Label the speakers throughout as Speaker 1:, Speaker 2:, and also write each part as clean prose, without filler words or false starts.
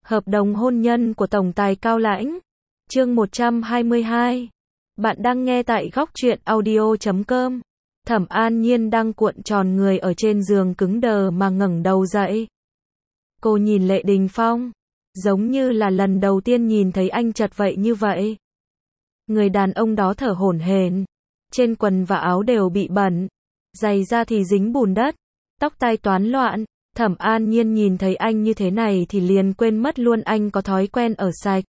Speaker 1: Hợp đồng hôn nhân của Tổng tài Cao Lãnh. Chương 122. Bạn đang nghe tại góc truyện audio.com. Thẩm An Nhiên đang cuộn tròn người ở trên giường cứng đờ mà ngẩng đầu dậy. Cô nhìn Lệ Đình Phong, giống như là lần đầu tiên nhìn thấy anh chật vậy như vậy. Người đàn ông đó thở hổn hển, trên quần và áo đều bị bẩn, giày da thì dính bùn đất, tóc tai toán loạn. Thẩm An Nhiên nhìn thấy anh như thế này thì liền quên mất luôn anh có thói quen ở sạch.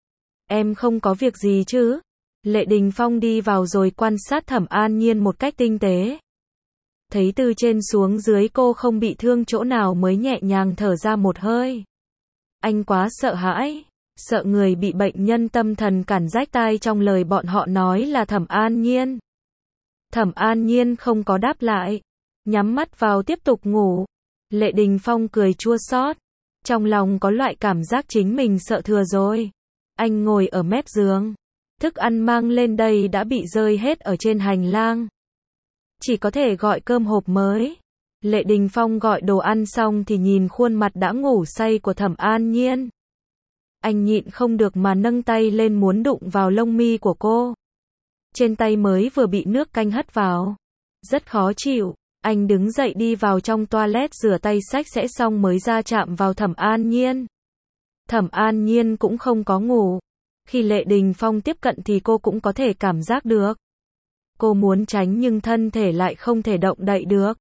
Speaker 1: Em không có việc gì chứ? Lệ Đình Phong đi vào rồi quan sát Thẩm An Nhiên một cách tinh tế. Thấy từ trên xuống dưới cô không bị thương chỗ nào mới nhẹ nhàng thở ra một hơi. Anh quá sợ hãi, sợ người bị bệnh nhân tâm thần cản rách tai trong lời bọn họ nói là Thẩm An Nhiên. Thẩm An Nhiên không có đáp lại, nhắm mắt vào tiếp tục ngủ. Lệ Đình Phong cười chua xót, trong lòng có loại cảm giác chính mình sợ thừa rồi. Anh ngồi ở mép giường, thức ăn mang lên đây đã bị rơi hết ở trên hành lang. Chỉ có thể gọi cơm hộp mới. Lệ Đình Phong gọi đồ ăn xong thì nhìn khuôn mặt đã ngủ say của Thẩm An Nhiên. Anh nhịn không được mà nâng tay lên muốn đụng vào lông mi của cô. Trên tay mới vừa bị nước canh hất vào, rất khó chịu. Anh đứng dậy đi vào trong toilet rửa tay sạch sẽ xong mới ra chạm vào Thẩm An Nhiên. Thẩm An Nhiên cũng không có ngủ. Khi Lệ Đình Phong tiếp cận thì cô cũng có thể cảm giác được. Cô muốn tránh nhưng thân thể lại không thể động đậy được.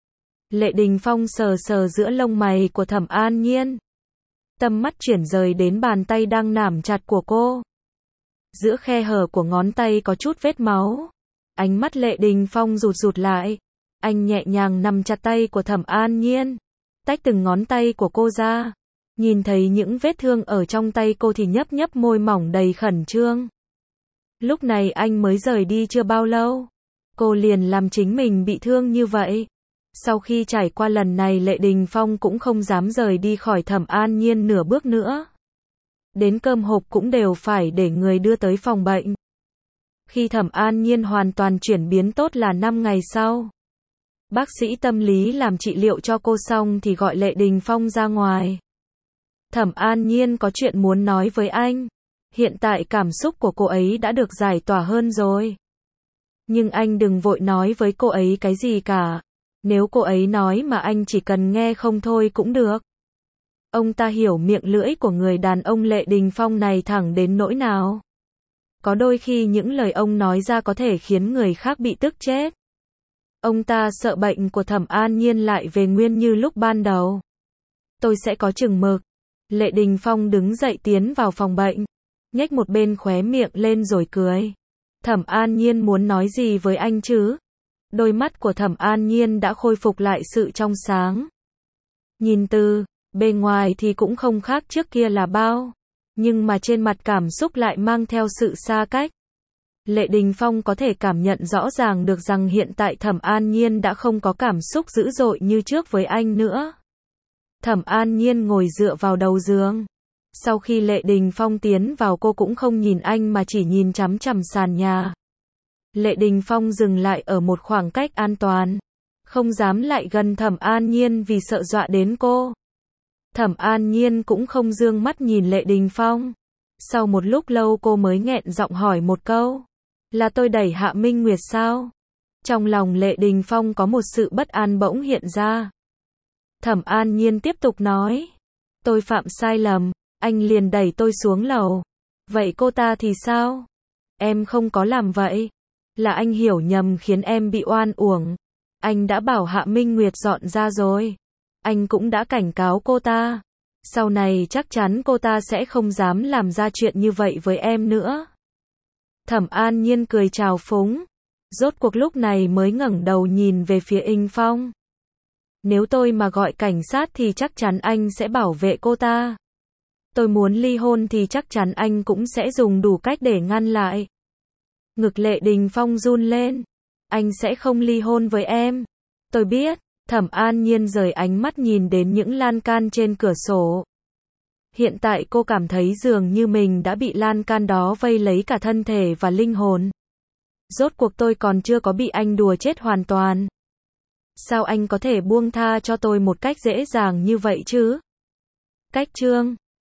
Speaker 1: Lệ Đình Phong sờ sờ giữa lông mày của Thẩm An Nhiên. Tầm mắt chuyển rời đến bàn tay đang nắm chặt của cô. Giữa khe hở của ngón tay có chút vết máu. Ánh mắt Lệ Đình Phong rụt rụt lại. Anh nhẹ nhàng nắm chặt tay của Thẩm An Nhiên, tách từng ngón tay của cô ra. Nhìn thấy những vết thương ở trong tay cô thì nhấp nhấp môi mỏng đầy khẩn trương. Lúc này anh mới rời đi chưa bao lâu, cô liền làm chính mình bị thương như vậy. Sau khi trải qua lần này Lệ Đình Phong cũng không dám rời đi khỏi Thẩm An Nhiên nửa bước nữa. Đến cơm hộp cũng đều phải để người đưa tới phòng bệnh. Khi Thẩm An Nhiên hoàn toàn chuyển biến tốt là 5 ngày sau. Bác sĩ tâm lý làm trị liệu cho cô xong thì gọi Lệ Đình Phong ra ngoài. Thẩm An Nhiên có chuyện muốn nói với anh. Hiện tại cảm xúc của cô ấy đã được giải tỏa hơn rồi. Nhưng anh đừng vội nói với cô ấy cái gì cả. Nếu cô ấy nói mà anh chỉ cần nghe không thôi cũng được. Ông ta hiểu miệng lưỡi của người đàn ông Lệ Đình Phong này thẳng đến nỗi nào. Có đôi khi những lời ông nói ra có thể khiến người khác bị tức chết. Ông ta sợ bệnh của Thẩm An Nhiên lại về nguyên như lúc ban đầu. Tôi sẽ có chừng mực. Lệ Đình Phong đứng dậy tiến vào phòng bệnh, nhếch một bên khóe miệng lên rồi cười. Thẩm An Nhiên muốn nói gì với anh chứ? Đôi mắt của Thẩm An Nhiên đã khôi phục lại sự trong sáng. Nhìn từ bề ngoài thì cũng không khác trước kia là bao, nhưng mà trên mặt cảm xúc lại mang theo sự xa cách. Lệ Đình Phong có thể cảm nhận rõ ràng được rằng hiện tại Thẩm An Nhiên đã không có cảm xúc dữ dội như trước với anh nữa. Thẩm An Nhiên ngồi dựa vào đầu giường. Sau khi Lệ Đình Phong tiến vào cô cũng không nhìn anh mà chỉ nhìn chằm chằm sàn nhà. Lệ Đình Phong dừng lại ở một khoảng cách an toàn. Không dám lại gần Thẩm An Nhiên vì sợ dọa đến cô. Thẩm An Nhiên cũng không dương mắt nhìn Lệ Đình Phong. Sau một lúc lâu cô mới nghẹn giọng hỏi một câu. Là tôi đẩy Hạ Minh Nguyệt sao? Trong lòng Lệ Đình Phong có một sự bất an bỗng hiện ra. Thẩm An Nhiên tiếp tục nói. Tôi phạm sai lầm, anh liền đẩy tôi xuống lầu. Vậy cô ta thì sao? Em không có làm vậy. Là anh hiểu nhầm khiến em bị oan uổng. Anh đã bảo Hạ Minh Nguyệt dọn ra rồi. Anh cũng đã cảnh cáo cô ta. Sau này chắc chắn cô ta sẽ không dám làm ra chuyện như vậy với em nữa. Thẩm An Nhiên cười trào phúng. Rốt cuộc lúc này mới ngẩng đầu nhìn về phía Đình Phong. Nếu tôi mà gọi cảnh sát thì chắc chắn anh sẽ bảo vệ cô ta. Tôi muốn ly hôn thì chắc chắn anh cũng sẽ dùng đủ cách để ngăn lại. Ngực Lệ Đình Phong run lên. Anh sẽ không ly hôn với em. Tôi biết. Thẩm An Nhiên rời ánh mắt nhìn đến những lan can trên cửa sổ. Hiện tại cô cảm thấy dường như mình đã bị lan can đó vây lấy cả thân thể và linh hồn. Rốt cuộc tôi còn chưa có bị anh đùa chết hoàn toàn. Sao anh có thể buông tha cho tôi một cách dễ dàng như vậy chứ? Cách chương